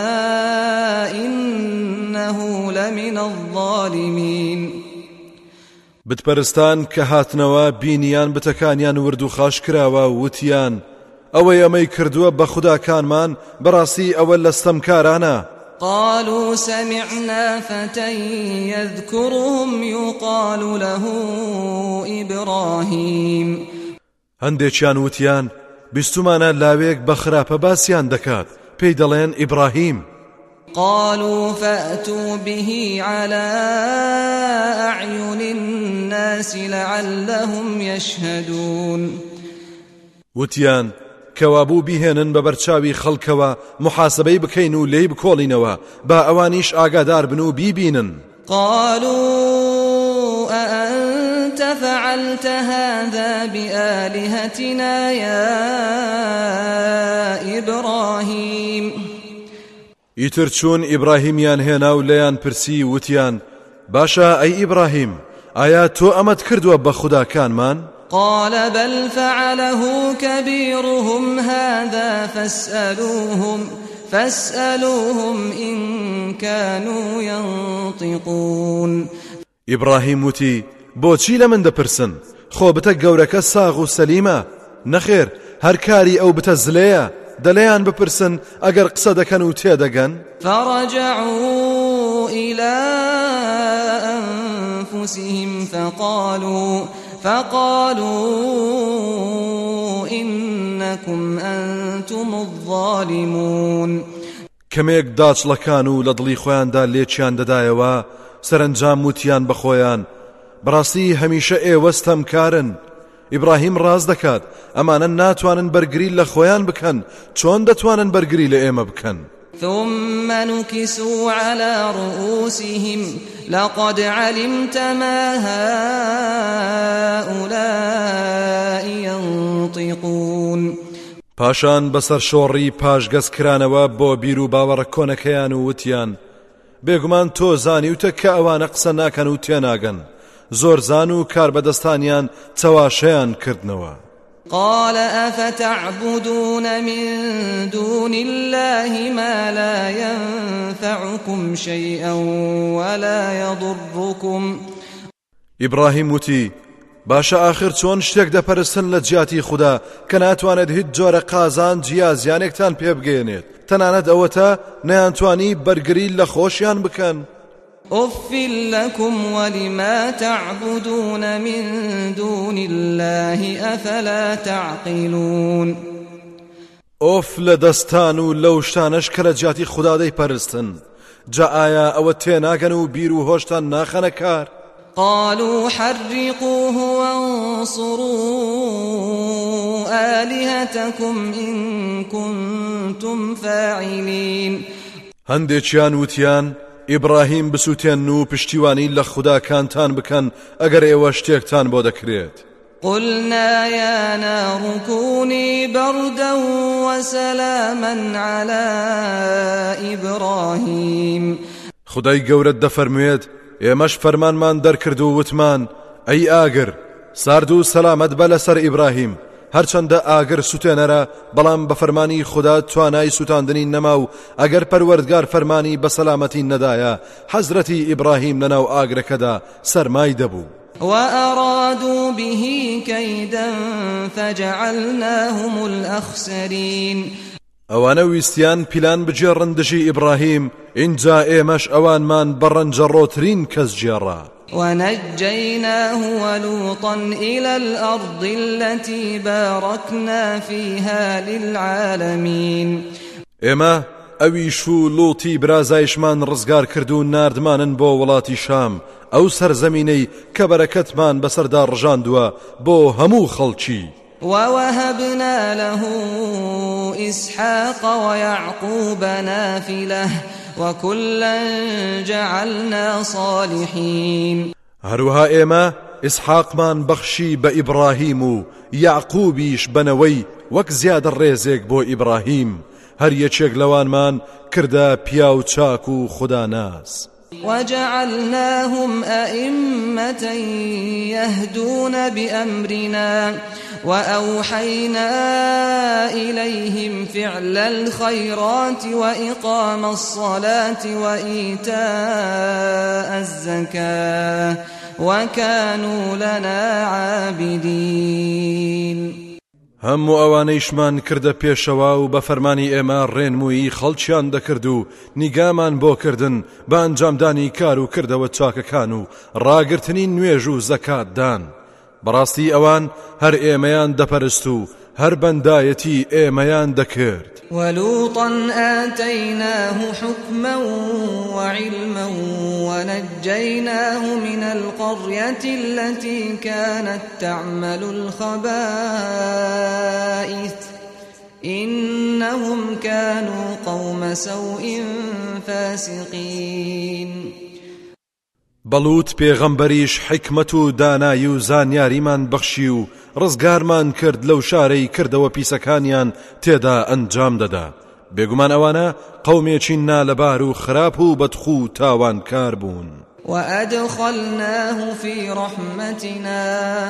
إنه لمن الظالمين. بتپەرستان کە هاتنەوە بینیان بتەکانیان ورد و خاش کراوە وتیان ئەوەی ئەمەی کردووە بە خوداکانمان بەڕاستی ئەوە لە ستەمکارانە. قالوا سمعنا فتى يذكرهم يقال له إبراهيم. هەندێکیان وتیان بیستمانە لاوێک بە خراپە باسییان دەکات پێی دەڵێن ئیبراهیم. قالوا فأتوا به على أعين الناس لعلهم يشهدون. وتیان کەوابوو بیهێنن بە بەرچاوی خەڵکەوە محاسبەی بکەین و لێی بکۆڵینەوە با ئەوانیش ئاگادار بن و بیبینن. قالوا أأنت فعلت هذا بآلهتنا يا إبراهيم. ئیتر چوون ئیبراهیمیان هێنا و لێیان پرسی وتیان باشە ئەی ئیبراهیم ئایا تۆ ئەمەت کردووە بە خوداکانمان؟ قال بل فعله كبيرهم هذا فاسألوهم فاسألوهم إن كانوا ينطقون. ئیبراهیم وتی بۆچی لە من دەپرسن خۆ بتە گەورەکە ساغ و سەلیمە نەخێر هەر کاری ئەو بتە زلەیە دەلێیان بپرسن ئەگەر قسە دەکەن و تێدەگەن. فرجعوا إلى أنفسهم فقالوا فقالوا إنكم أنتم الظالمون. کەمێک داچڵەکان و لە دڵی خۆیاندا لێچیان دەدایەوە سەرنجام وتیان بەخۆیان بەڕاستی هەمیشە ئێوە ستەمکارن. ئیبراهیم ڕاز دەکات ئەمانە ناتوانن بەرگری لە خۆیان بکەن چۆن دەتوانن بەرگری لە ئێمە بکەن. ثم نكسوا على رؤوسهم لقد علمت ما هؤلاء ينطقون. پاشان بەسەر شۆڕی پاش گەزکرانەوە بۆ بیر و باوەڕە کۆنەکەیان و وتیان بێگومان تۆ زانیوتە کە ئەوانە قسە ناکەن و تێناگەن زۆر زان و کار بەدەستانیان چەواشەیان کردنەوە. قال أفتعبدون من دون الله ما لا ينفعكم شيئا ولا يضركم. ئیبراهیم وتی باشە آخر چۆن شتێک دەپەرستن لە جیاتی خوددا کە ناتوانێت هیچ جۆرە قازان جیا زیانێکتان پێ بگەێنێت تەنانەت ئەوەتە نەیانتوانی بەرگری لە خۆشیان بکەن. أف لكم ولما تعبدون من دون الله أفلا تعقلون. ئۆف لە دەستان و لەو شتانەش کە لە جیاتی خوددا دەیپەرستن جا ئایا ئەوە تێناگەن و بیر و هۆشتان ناخەنە کار؟ قالوا حرقوه وانصروا آلهتكم إن كنتم فاعلين. هەندێکیان وتیان ئیبراهیم بسووتێن و پشتیوانی لە خوداکانتان بکەن ئەگەر ئێوە شتێکتان بۆ دەکرێت. قلنا يا نار كوني بردا وسلاما على إبراهيم. خدای گەورەت دەفەرموێت ئێمەش فەرمانمان دەرکرد و وتمان ئەی ئاگر سارد و سەلامەت بە لەسەر ئیبراهیم هەرچەندە ئاگر سوتێنەرە بەڵام بە فەرمانی خوددا توانای سوتاندنی نەما و ئەگەر پەروەردگار فەرمانی بە سەلامەتی نەدایە حەزرەتی ئیبراهیم لەناو ئاگرەکەدا سەرمای دەبوو. وأرادوا به كيدا فجعلناهم الأخسرين ئەوانە ویستیان پیلان بجێڕن دژی ئیبراهیم، اینجا ئێمەش ئەوانمان بەڕەنجەڕۆترین کەس جێڕا. ونجيناه ولوطا إلى الأرض التي باركنا فيها للعالمين. ئێمە ئەویش و لوتی برازایشمان ڕزگار کرد و ناردمانن بۆ وڵاتی شام، ئەو سەرزەمینەی کە بەرەکەتمان بەسەردا ڕژاندووە بۆ هەموو خەڵکی. ووهبنا له إسحاق ويعقوب نافلة وكلا جعلنا صالحين. هەروها ئێمە ئیسحاقمان بەخشی بە ئیبراهیم و یعقوبیش بنەوەی وەک زیادە ڕێزێک بۆ ئیبراهیم، هەر یەکێک لەوانمان کردە پیا و چاک و خوداناس. وجعلناهم أئمة يهدون بأمرنا وأوحينا إليهم فعل الخيرات وإقام الصلاة وإيتاء الزكاة وكانوا لنا عابدين. هەموو ئەوانەیشمان کردە پێشەوە و بە فەرمانی ئێمە ڕێنمووی خەڵکیان دەکرد و نیگامان بۆ کردن بە ئەنجامدانی کار و کردەوە چاکەکان و ڕاگرتنی نوێژ و زەکاتدان. بەڕاستی ئەوان هەر ئێمەیان دەپەرست و هەر بەندایەتی ئێمەیان دەکرد. ولوطا آتيناه حكما وعلما ونجيناه من القرية التي كانت تعمل الخبائث إنهم كانوا قوم سوء فاسقين. بەڵوت پێغەمبەریش حکمت و دانایی و زانیاریمان بەخشی و ڕزگارمان کرد لەو شارەی کردەوە پیسەکانیان تێدا ئەنجام دەدا. بێگومان ئەوانە قەومێکی نالەبار و خراپ و بەدخو و تاوانکار بوون. وأدخلناه في رحمتنا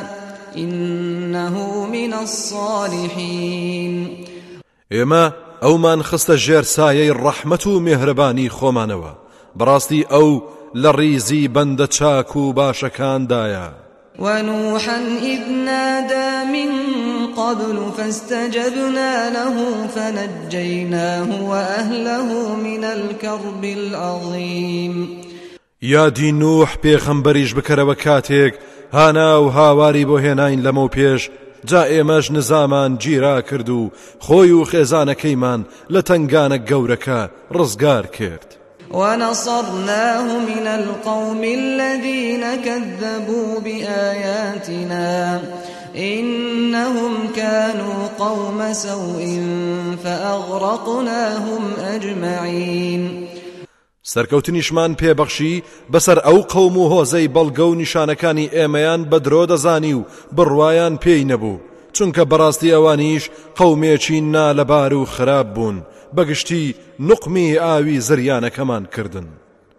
إنه من الصالحين. ئێمە ئەومان خستە ژێر سایەی ڕەحمەت و مێهرەبانی خۆمانەوە، بەڕاستی ئەو لە ڕیزی بەندە چاک و باشەکاندایە. ونوحا إذ نادى من قبل فاستجبنا له فنجيناه وأهله من الكرب العظيم. یادی نوح پێغەمبەریش بکەرەوە کاتێک هانا و هاواری بۆ هێناین لەمە پێش، جا ئێمەش نزامان گیرا کرد و خۆی و خێزانەکەیمان لە تنگانە گەورەکە ڕزگار کرد. ونصرناه من القوم الذين كذبوا بآياتنا إنهم كانوا قوم سوء فأغرقناهم أجمعين. سەرکەوتنیشمان پێبەخشی بەسەر ئەو قەوم و هۆزەی بەڵگە و نیشانەکانی ئێمەیان بە درۆ دەزانی و بڕوایان پێی نەبوو، چونکە بەڕاستی ئەوانیش قەومێکی نالەبار و خراپ بوون، بەگشتی نقمی ئاوی زریانەکەمان کردن.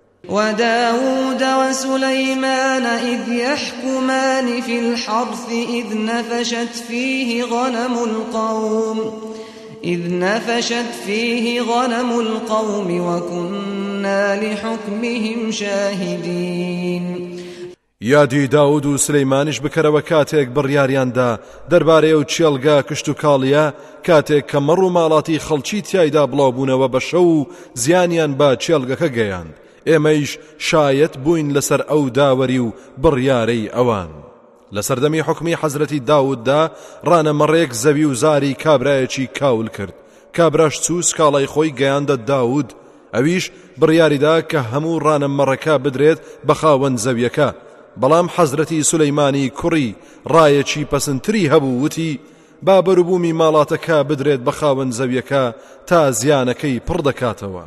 وداود وسليمان إذ يحكمان في الحرث إذ نفشت فيه غنم القوم إذ نفشت فيه غنم القوم وكنا لحكمهم شاهدين. یادی داود و سلەیمانیش بکەرەوە کاتێک بڕیاریاندا دەربارەی ئەو چێڵگا کشت و کاڵیە، کاتێک کە مەڕ و ماڵاتی خەڵکی تیایدا بڵاوبوونەوە بە شەو و زیانیان بە چێڵگەکە گەیاند. ئێمەیش شایەت بووین لەسەر ئەو داوەری و بڕیارەی ئەوان. لە سەردەمی حکمی حەزرەتی داوددا ڕانەمەڕێک زەوی و زاری کابرایەکی کاول کرد. کابراش چوو سکاڵای خۆی گەیاندە داود، ئەویش بڕیاریدا کە هەموو ڕانەمەڕەکە بدرێت بە خاوەن زەویەکە. بەڵام حەزرەتی سولەیمانی کوڕی ڕایەکی پەسنتری هەبوو، وتی با بەروبوومی ماڵاتەکە بدرێت بە خاوەن زەویەکە تا زیانەکەی پڕ دەکاتەوە.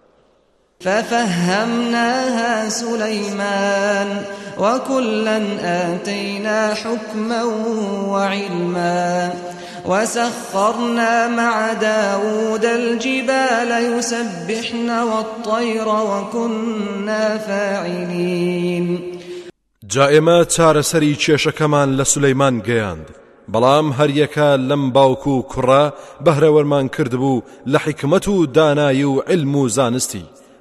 ففهمناها سليمان وكلا آتينا حكما وعلما وسخرنا مع داود الجبال يسبحن والطير وكنا فاعلين. جا ئێمە چارەسەری کێشەکەمان لە سولەیمان گەیاند، بەڵام هەریەکە لەم باوک و کوڕە بەهرەوەرمان کردبوو لە حکمت و دانایی و علم و زانستی.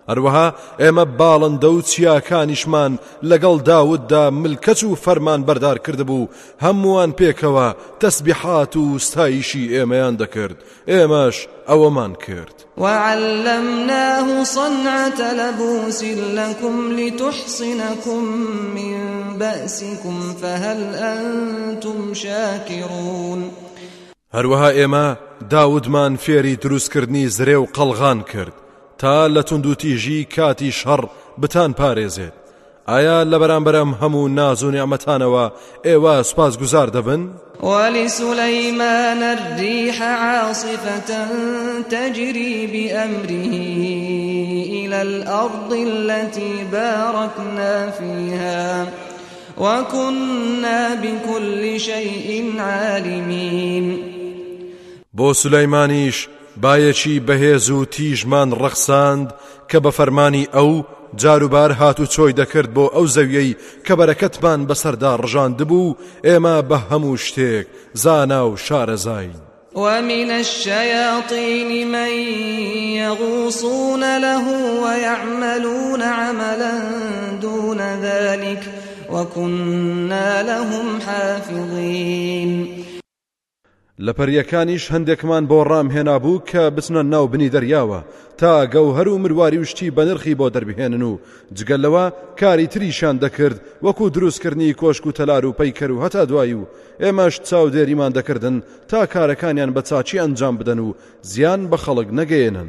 هەروەها ئێمە باڵندە و چیاکانیشمان لەگەڵ داوددا ملکەچ و فەرمان بەردار کردبوو هەمووان پێکەوە تەسبیحات و ستایشی ئێمەیان دەکرد ئێمەش ئەوەمان کرد وعلمناه صنعة لبوس لكم لتحصنكم من بأسكم فهل أنتم شاكرون هەروەها ئێمە داودمان فێری دروستکردنی زرێ و قەڵغان کرد تا لە توندوتیژی کاتی شەڕ بتان پارێزێت ئایا لە بەرامبەرم هەموو ناز و نیعمەتانەوە ئێوە سوپاسگوزار دەبن؟ ولسليمان الريح عاصفة تجري بأمره إلى الأرض التي باركنا فيها وكنا بكل شيء عالمين بۆ سولەیمانیش بایەکی بەهێز و تیژمان ڕەخساند کە بە فەرمانی ئەو جاروبار هات و چۆی دەکرد بۆ ئەو زەویەی کە بەرەکەتمان بەسەردا ڕژاندبوو ئێمە بە هەموو شتێک زانا و شارەزاین ومن الشياطين من يغوصون له ويعملون عملا دون ذلك وكنا لهم حافظين لەپەریەکانیش هەندێکمان بۆ ڕام هێنابوو کە بچنە ناو بنی دەریاوە تا گەوهەر و مرواری وشتی بە نرخی بۆ دەربهێنن و جگەلەوە کاری تریشان دەکرد وەکو دروستکردنی کۆشک و تەلار و پەیکەر و هەتا دوایی و ئێمەش چاودێریمان دەکردن تا کارەکانیان بە چاچی ئەنجام بدەن و زیان بە خەڵک نەگەێنن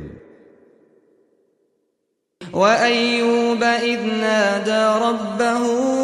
وأيوب إذ نادى ربه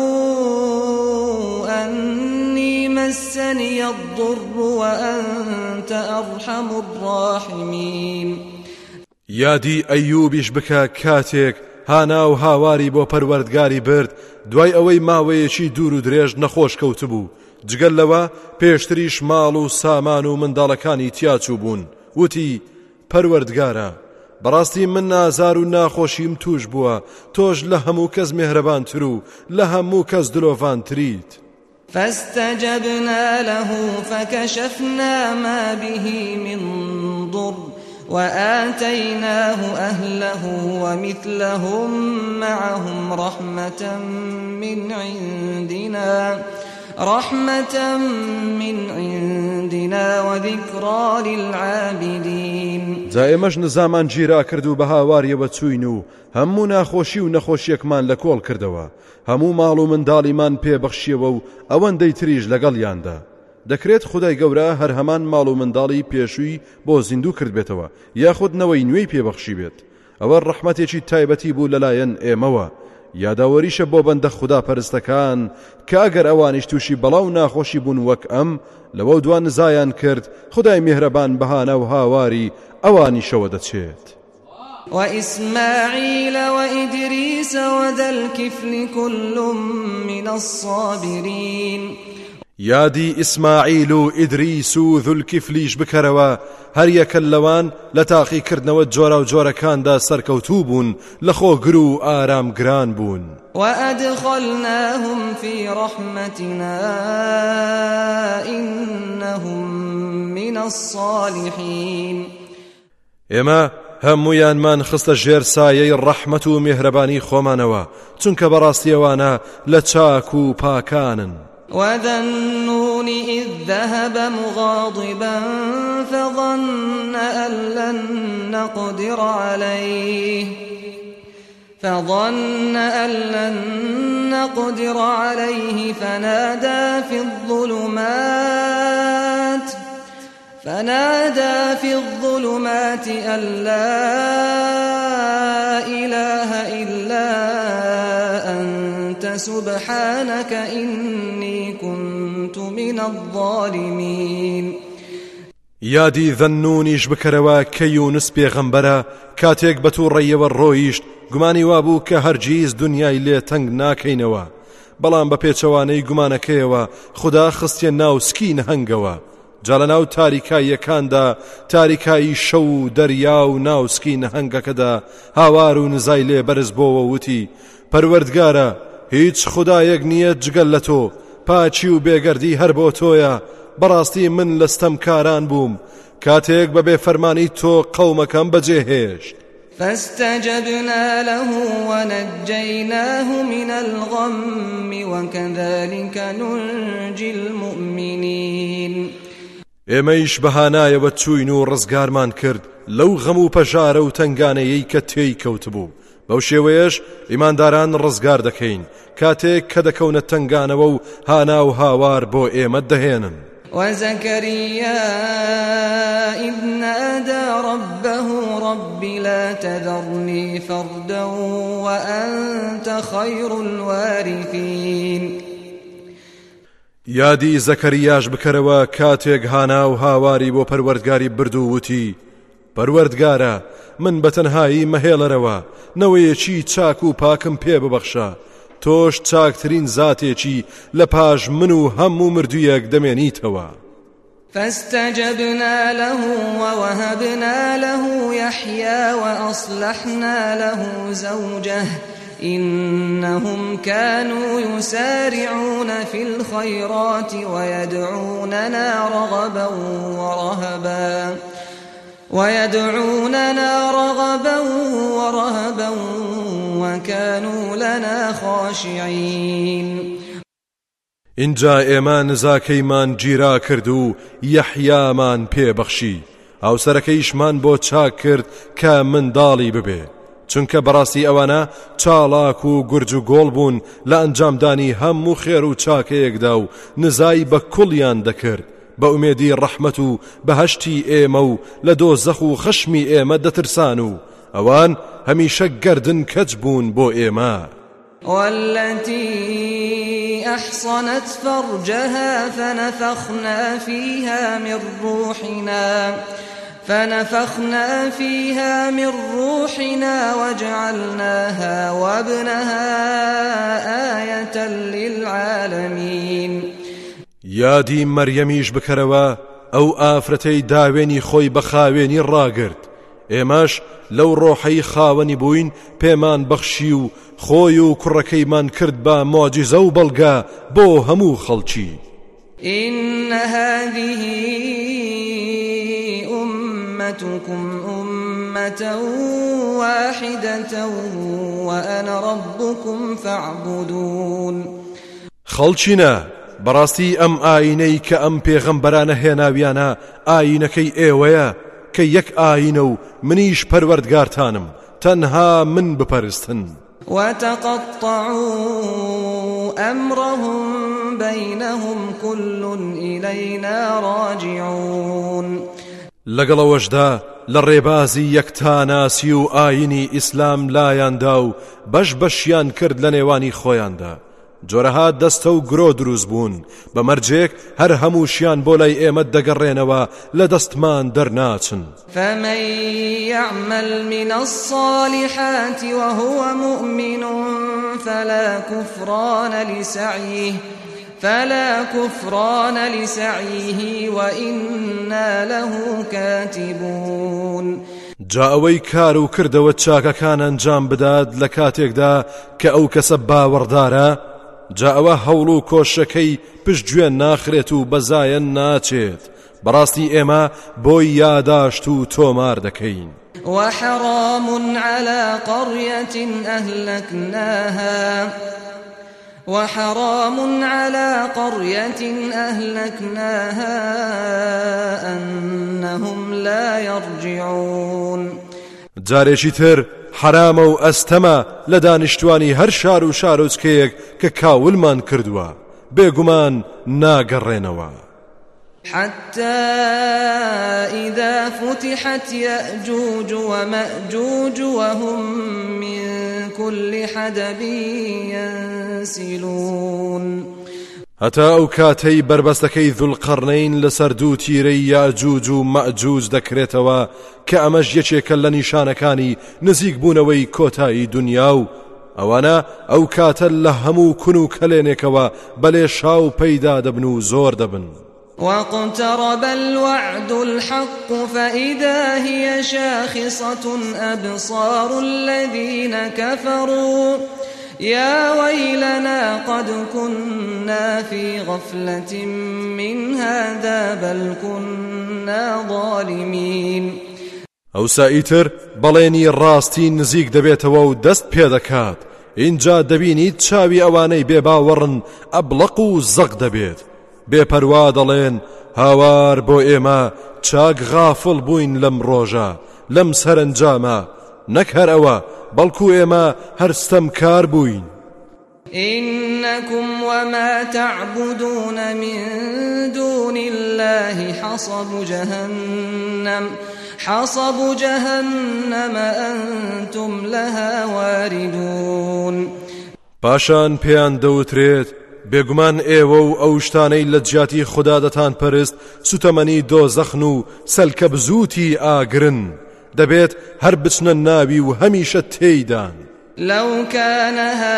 أني مسني الضر وأنت أرحم الراحمين یادی ئەیوبیش بکە کاتێک هانا و هاواری بۆ پەروەردگاری برد دوای ئەوەی ماوەیەکی دوور و درێژ نەخۆش کەوت بوو جگەل لەوە پێشتریش ماڵ و سامان و منداڵەکانی تیاچوو بوون وتی پەروەردگارە بەڕاستی من نازار و ناخۆشیم توش بووە تۆش لە هەموو کەس مێهرەبانتر و لە هەموو کەس دلۆڤانتریت فاستجبنا له فكشفنا ما به من ضر وآتيناه أهله ومثلهم معهم رحمة من عندنا رحمة من عندنا وذكرى للعابدين زائمەش نزامان گیرا کرد و بە هاواریەوە چوین و هەموو ناخۆشی و نەخۆشیەکمان لە کۆڵ کردەوە هەموو ماڵ و منداڵیمان پێبەخشیەوە و ئەوەندەی تریش لەگەڵیاندا دەکرێت خودای گەورە هەر هەمان ماڵ و منداڵی پێشووی بۆ زیندوو کرد بێتەوە یاخود نەوەی نوێی پێبەخشی بێت ئەوە ڕەحمەتێکی تایبەتی بوو لەلایەن ئێمەوە یاداوەریشە بۆ بەندە خوددا پەرستەکان کە ئەگەر ئەوانیش تووشی بەڵاو ناخۆشی بوون وەک ئەم لەوە دوان نزایان کرد خدای میهرەبان بەهانە و هاواری ئەوانیشەوە دەچێت وإسماعيل وإدريس وذا الكفل كل من الصابرين یادی ئیسماعیل و ئیدریس و ذولکیفلیش بکەرەوە هەر یەکەن لەوان لە تاقیکردنەوە جۆرە و جۆرەکاندا سەرکەوتوو بوون لە خۆگر و ئارامگران بوون وأدخلناهم في رحمتنا إنهم من الصالحين ئێمە هەموویانمان خستە ژێر سایەی ڕەحمەت و میهرەبانی خۆمانەوە چونکە بەڕاستیەوانە لە چاک و پاکانن وذا النون إذ ذهب مغاضبا فظن أن لن نقدر عليه فظن أن لن نقدر عليه فنادى في الظلمات فنادى في الظلمات أن لا إله إلا أنت سبحانك إني كنت من الظالمين یادی ذەنونیش بکەرەوە کە یونس پێغەمبەرە کاتێک بە تووڕێیەوە ڕۆیشت گومانی وابوو کە هەرگیز دنیای لێ تەنگ ناکەینەوە بەڵام بە پێچەوانەی گومانەکەیەوە خوددا خستیە ناو سکی نەهەنگەوە جا لە ناو تاریکاییەکاندا تاریکایی شەو و دەریا و ناوسکی نەهەنگەکەدا هاوار و نزای لێ بەرز بۆوە وتی پەروەردگارە هیچ خودایەک نییە جگەل لە تۆ پاچی و بێگەردی هەر بۆ تۆیە بەڕاستی من لەستەمکاران بووم کاتێک بە بێفەرمانی تۆ قەومەکەم بەجێهێشت فاستجبنا له ونجيناه من الغم وكذلك ننجي المؤمنين. ئێمەیش بەهانایەوە چووین و ڕزگارمان کرد لەو غەم و پەژارە و تەنگانەیەی کە تێی کەوتبوو. بەو شێوەیەش ئیمانداران ڕزگار دەکەین کاتێک کە دەکەونە تەنگانەوە و هانا و هاوار بۆ ئێمە دەهێنن. وزكريا إذ نادى ربه رب لا تذرني فردا وأنت خير الوارثين. یادی زەکەریاش بکەرەوە کاتێک هانا و هاواری بۆ پەروەردگاری بردو وتی پەروەردگارە من بەتەنهایی مەهێڵەرەوە نەوەیەکی چاک و پاکم پێ ببەخشە تۆش چاکترین زاتێکی لە پاش من و هەموو مردوویەک دەمێنیتەوە. فاستجبنا له ووهبنا له يحيى وأصلحنا له زوجه إنهم كانوا يسارعون في الخيرات ويدعوننا رغبا ورهبا ويدعوننا رغبا ورهبا وكانوا لنا خاشعين. اینجا ئێمە نزاکەیمان گیرا کرد و یەحیامان پێبەخشی هاوسەرەکەیشمان بۆ چاک کرد کە منداڵی ببێ چونکە بەڕاستی ئەوانە چاڵاک و گورج و گۆڵ بوون لە ئەنجامدانی هەموو خێر و چاکەیەکدا و نزای بە کوڵیان دەکرد بە ئومێدی ڕەحمەت و بەهەشتی ئێمە و لە دۆزەخ و خەشمی ئێمە دەترسان و ئەوان هەمیشە گەردن کەچ بوون بۆ ئێمە. والتي أحصنت فرجها فنفخنا فيها من روحنا فنفخنا فيها من روحنا وجعلناها وابنها آية للعالمين. یادی مەریەمیش بکەرەوە ئەو ئافرەتەی داوێنی خۆی بە خاوێنی ڕاگرت ئێمەش لەو ڕۆحەی خاوەنی بووین پێمان بەخشی و خۆی و کوڕەکەیمان کرد بە مۆجیزە و بەڵگە بۆ هەموو خەڵکی. إن هذه أمتكم أمة واحدة وأنا ربكم فاعبدون. خەڵچینە بەڕاستی ئەم ئاینەی کە ئەم پێغەمبەرانە هێناویانە ئاینەکەی ئێوەیە کە یەک ئاینە و منیش پەروەردگارتانم تەنها من بپەرستن. وتقطعوا أمرهم بينهم كل إلينا راجعون. لەگەڵەوەشدا لە ڕێبازی یەکتاناسی و ئاینی ئیسلام لایاندا و بەش بەشیان کرد لە نێوانی خۆیاندا جۆرەها دەستە و گرۆ دروست بوون بە مەرجێک هەر هەمووشیان بۆ لای ئێمە دەگەڕێنەوە لە دەستمان دەرناچن. فمن يعمل من الصالحات وهو مؤمن فلا كفران لسعيه فلا كفران لسعيه وإنا له كاتبون. جا ئەوەی کار و کردەوە چاکەکان ئەنجام بدات لە کاتێکدا کە ئەو کەسە باوەڕدارە جا ئەوە هەوڵ و کۆشەکەی پشتگوێ ناخرێت و بەزایەن ناچێت بەڕاستی ئێمە بۆی یاداشت و تۆمار دەکەین. وحرام على قرية أهلكناها وحرام على قرية أهلكناها أنهم لا يرجعون. جارێکی تر حرامە و ئەستەمە لە دانیشتوانی هەر شار و شارۆچکەیەک کە کاولمان کردووە بێگومان ناگەڕێنەوە. حتى إذا فتحت يأجوج ومأجوج وهم من كل حدب ينسلون. هەتا ئەو کاتەی بربەستەکەی ذوڵقەرنەین لەسەر دوو تیرەی یاجوج و مەئجوج دەکرێتەوە کە ئەمەش یەکێکە لە نیشانەکانی نزیک بوونەوەی کۆتایی دنیا و ئەوانە ئەو کاتە لە هەموو کون و کەلێنێکەوە بەلێ شاو پەیدا دەبن و زۆر دەبن. واقترب الوعد الحق فإذا هي شاخصة أبصار الذين كفروا يا ويلنا قد كنا في غفلة من هذا بل كنا ظالمين. ئەو سائیتر بەڵێنی ڕاستی نزیک دەبێتەوە و دەست پێ دەکات اینجا دەبینیت چاوی ئەوانەی بێباوەڕن ئەبلەق و زەق دەبێت بێپەروا دەڵێن هاوار بۆ ئێمە چاک غافڵ بووین لەم ڕۆژە لەم سەرنجامە نەک هەر ئەوە بەڵکو ئێمە هەرستەم کار بووین إنكم وما تعبدون من دون الله حصب جهنم حصب جهنم أنتم لها واردون پاشان پێیان دەوترێت بێگومان ئێوە و ئەو شتانەی لە جیاتی خوددا دەتان پەرست سوتەمەنی دۆزەخن و سەلکە بزوتی ئاگرن دەبێت هەر بچنە ناوی و هەمیشە تێیدان لو كان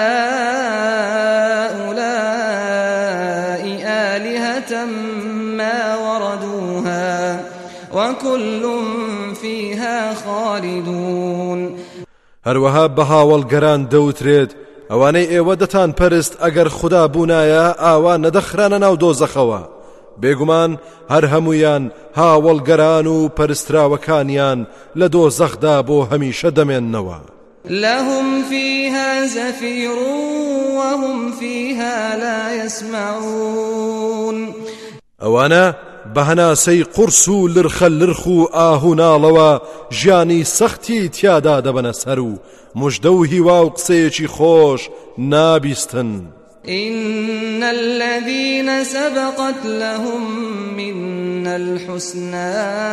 هؤلاء آلهة ما وردوها وكل فيها خالدون هەروەها بە هاوڵگەران دەوترێت ئەوانەی ئێوە دەتان پەرست ئەگەر خوددا بوونایە ئاوا نەدەخرانە ناو دۆزەخەوە بێگومان هەر هەمویان هاوڵگەران و پەرستراوەکانیان لە دۆزەخدا بۆ هەمیشە دەمێننەوە لهم فيها زفير وهم فيها لا يسمعون ئەوانە بەهەناسەی قورس و لرخە لرخ و ئاهو ناڵەوە ژیانی سەختی تیادا دەبەنە سەر و موژدە و هیوا و قسەیەکی خۆش نابیستن إن الذين سبقت لهم منا الحسنى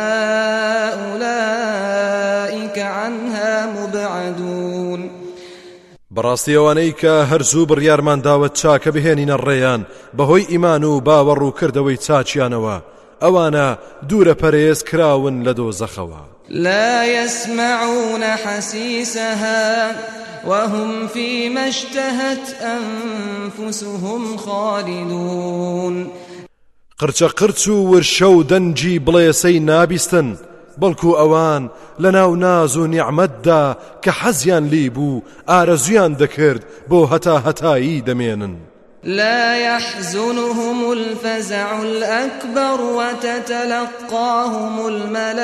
أولئك عنها مبعدون بەڕاستی ئەوانەی کە هەرزوو بڕیارمان داوت چاکە بهێنینە ڕێیان بەهۆی ئیمان و باوەڕ و کردەوەی چاچیانەوە ئەوانە دوورە پەرێز کراون لە دۆزەخەوە لا يسمعون حسيسها وهم فيما اشتهت أنفسهم خالدون قرچە قرچ و ورشە و دەنجی بڵێسەی نابیستن بەڵکو ئەوان لە ناو ناز و نیعمەتدا کە حەزیان لی بوو ئارەزویان دەکرد بۆ هەتا هەتایی دەمێنن لا يحزنهم الفزع الأكبر وتتلقاهم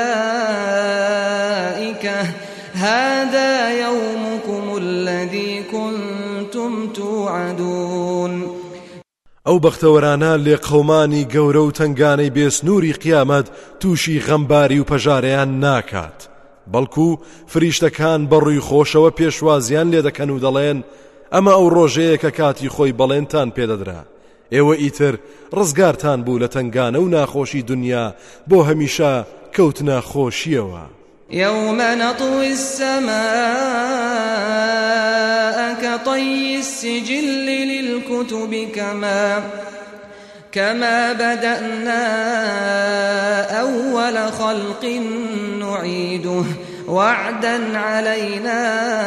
الملائكة هذا يومكم الذي كنتم توعدون ئەو بەختەوەرانە لێ قەومانی گەورە و تنگانەی بێسنووری قیامەت تووشی غەمباری و پەژارەیان ناکات بەڵکو فریشتەکان بەڕووی خۆشەوە پێشوازیان لێ دەکەن و دەڵێن ئەمە ئەو ڕۆژەیە کە کاتی خۆی بەڵێنتان پێدەدرا ئێوە ئیتر ڕزگارتان بوو لە تنگانە و ناخۆشی دنیا بۆ هەمیشە کەوتنە خۆشیەوە يوم نطوي السماء كطي السجل للكتب كما كما بدأنا أول خلق نعيده وعدا علينا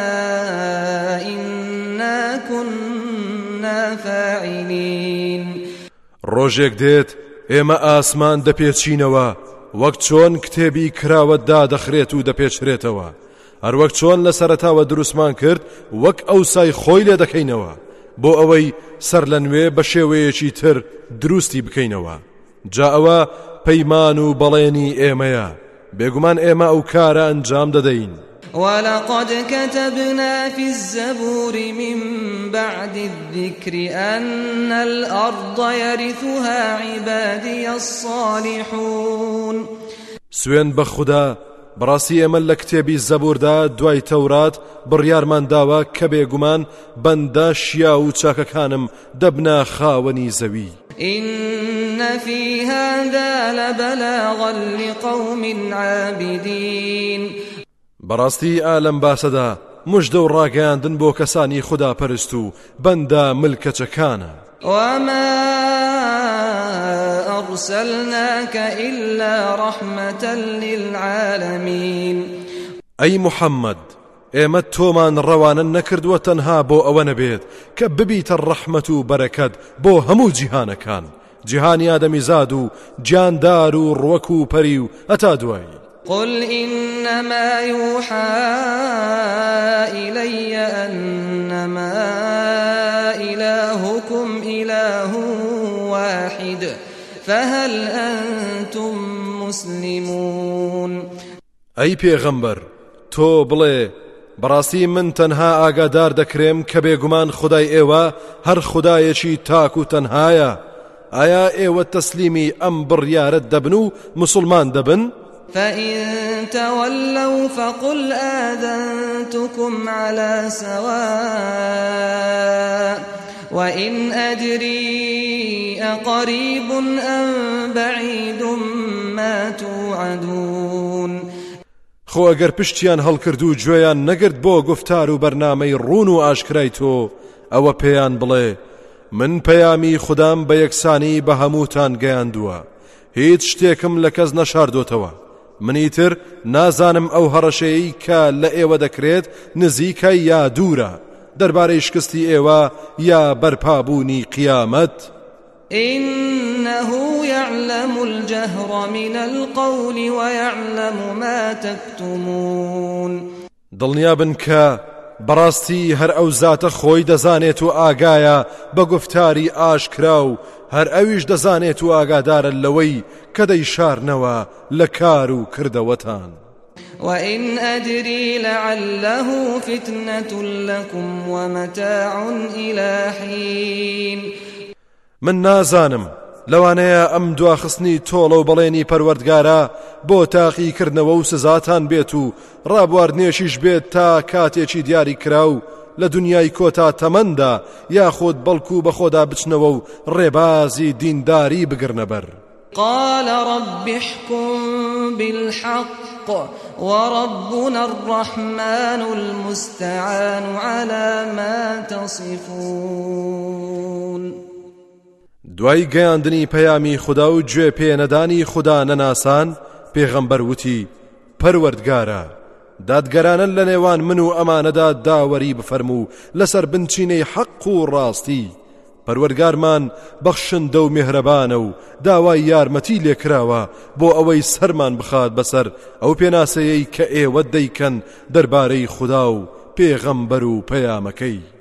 إنا كنا فاعلين ڕۆژێک دێت ئێمە ئاسمان دەپێچینەوە وەک چۆن کتێبی کراوەت دادەخرێت و دەپێچرێتەوە هەر وەک چۆن لە سەرەتاوە دروستمان کرد وەک ئەوسای خۆی لێ دەکەینەوە بۆ ئەوەی سەر لە نوێ بە شێوەیەکی تر دروستی بکەینەوە جا ئەوە پەیمان و بەڵێنی ئێمەیە بێگومان ئێمە ئەو کارە ئەنجام دەدەین ولقد كتبنا في الزبور من بعد الذكر أن الأرض يرثها عبادي الصالحون سوێن بە خودا بەڕاستی ئێمە لە کتێبی زەبوردا دوای تەورات بڕیارمان داوە کە بێگومان بەندە شیا و چاکەکانم دەبنە خاوەنی زەوی إن في هذا لبلاغا لقوم عابدين بەڕاستی ئالەم باسەدا مژدە و ڕاگەاندن بۆ کەسانی خوددا پەرست و بەندە ملکەچەکانە وما أرسلناك إلا رحمة للعالمين ئەی محەممەد ئێمە تۆمان ڕەوانە نەکردووە تەنها بۆ ئەوە نەبێت کە ببیتە ڕەحمەت و بەرەکەت بۆ هەموو جیهانەکان جیهانی ئادەمیزاد و گیاندار و ڕوەک و پەری و هەتا دوایی قل إنما يوحى إلي أنما إلهكم إله واحد فهل أنتم مسلمون أي پیغمبر تۆ بڵێ بەڕاستی من تەنها ئاگادار دەکرێم کە بێگومان خودای ئێوە هەر خودایەکی تاک و تەنهایە. ئایا ئێوە تەسلیمی ئەم بڕیارەت دەبن و مسلمان دەبن؟ فإن تولوا فقل آذنتكم على سواء وإن أدري أقريب أم بعيد ما توعدون. خۆ ئەگەر پشتیان هەڵکرد و گوێیان نەگرت بۆ گفتار و بەرنامەی ڕوون و ئاشکرای تۆ، ئەوە پێیان بڵێ من پەیامی خودام بە یەکسانی بە هەمووتان گەیاندووە، هیچ شتێکم لە کەس نەشاردۆتەوە. منیتر نازانم ئەو هەڕەشەیەی کە لە ئێوە دەکرێت نزیکە یا دوورە، دەربارەی شکستی ئێوە یا بەرپابوونی قیامەت. إنه يعلم الجهر من القول ويعلم ما تكتمون. دڵنیا بن کە بەڕاستی هەر ئەو زاتە خۆی دەزانێت و ئاگایە بە گفتاری ئاشکرا و هەر ئەویش دەزانێت و ئاگادارە لەوەی کە دەیشارنەوە لە کار و کردەوەتان. وإن أدري لعله فتنة لكم ومتاع إلى حين. من نازانم لەوانەیە ئەم دواخستنی تۆڵە و بەڵێنی پەروەردگارە بۆ تاقیکردنەوە و سزاتان بێت و ڕابواردنێشیش بێت تا کاتێکی دیاری کراو لە دنیای کۆتا تەمەندا یاخۆت بەڵکو بە خۆدا بچنەوە و ڕێبازی دینداری بگرنە بەر. قال رب احكم بالحق وربنا الرحمن المستعان على ما تصفون. دوای گەیاندنی پەیامی خوددا و گوێ پێنەدانی خوددا نەناسان پێغەمبەر وتی پەروەردگارە دادگەرانە لە نێوان من و ئەمانەدا داوەری بفەرموو لەسەر بنچینەی حەق و ڕاستی. پەروەردگارمان بەخشندە و میهرەبانە و داوای یارمەتی لێکراوە بۆ ئەوەی سەرمان بخات بەسەر ئەو پێناسەیەی کە ئێوە دەیکەن دەربارەی خوددا و پێغەمبەر و پەیامەکەی.